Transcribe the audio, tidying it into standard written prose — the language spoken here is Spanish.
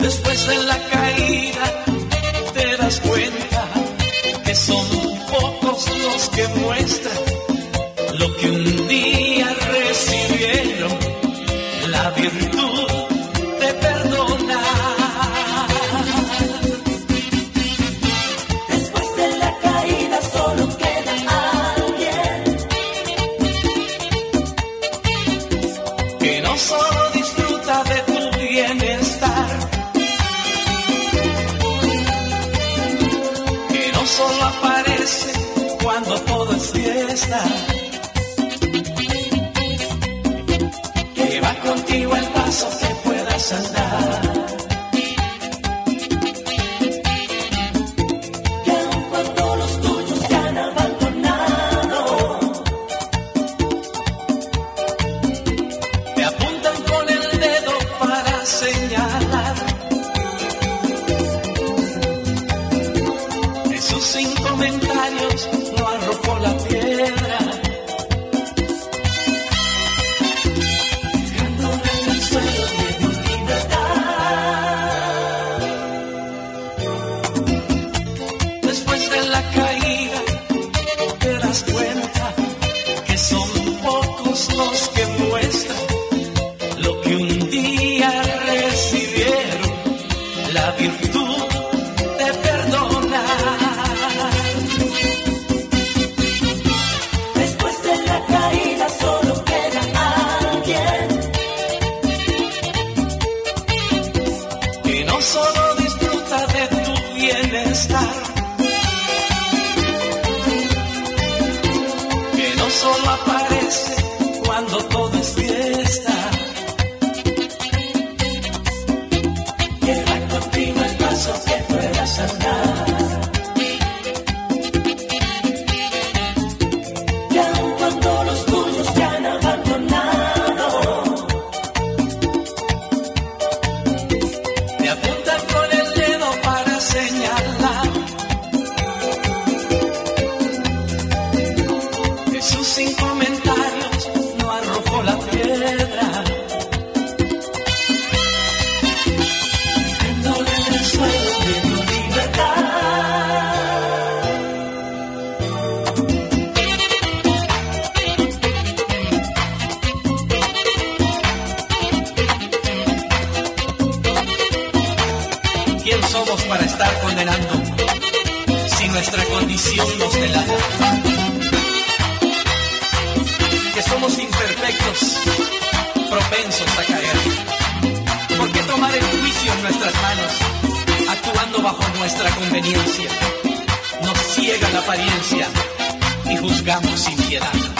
Después de la caída te das cuenta que son pocos los que muestran lo que un día recibieron, la virtud de perdonar. Después de la caída solo queda alguien que no solo disfruta de tu bienestar, que no solo aparece cuando todo es fiesta, que va contigo el paso que puedas andar. que aun cuando los tuyos te han abandonado, Te apuntan con el dedo para señalar. Jesús sin comentarios no arrojó la piedra, dejándole en el suelo le dio libertad. después de la caída te das cuenta que son pocos los que muestran lo que un día recibieron, la virtud de perdonar. Después de la caída solo queda alguien Que no solo disfruta de tu bienestar, que no solo aparece cuando todo es fiesta, que va contigo el paso que puedas andar. Que aun cuando los tuyos te han abandonado, te apuntan con el dedo para señalar. Jesús sin comentarios no arrojó la piedra, dejándole en el suelo le dio libertad. ¿quién somos para estar condenando si nuestra condición nos delata? Que somos imperfectos, propensos a caer. ¿Por qué tomar el juicio en nuestras manos, actuando bajo nuestra conveniencia? Nos ciega la apariencia y juzgamos sin piedad.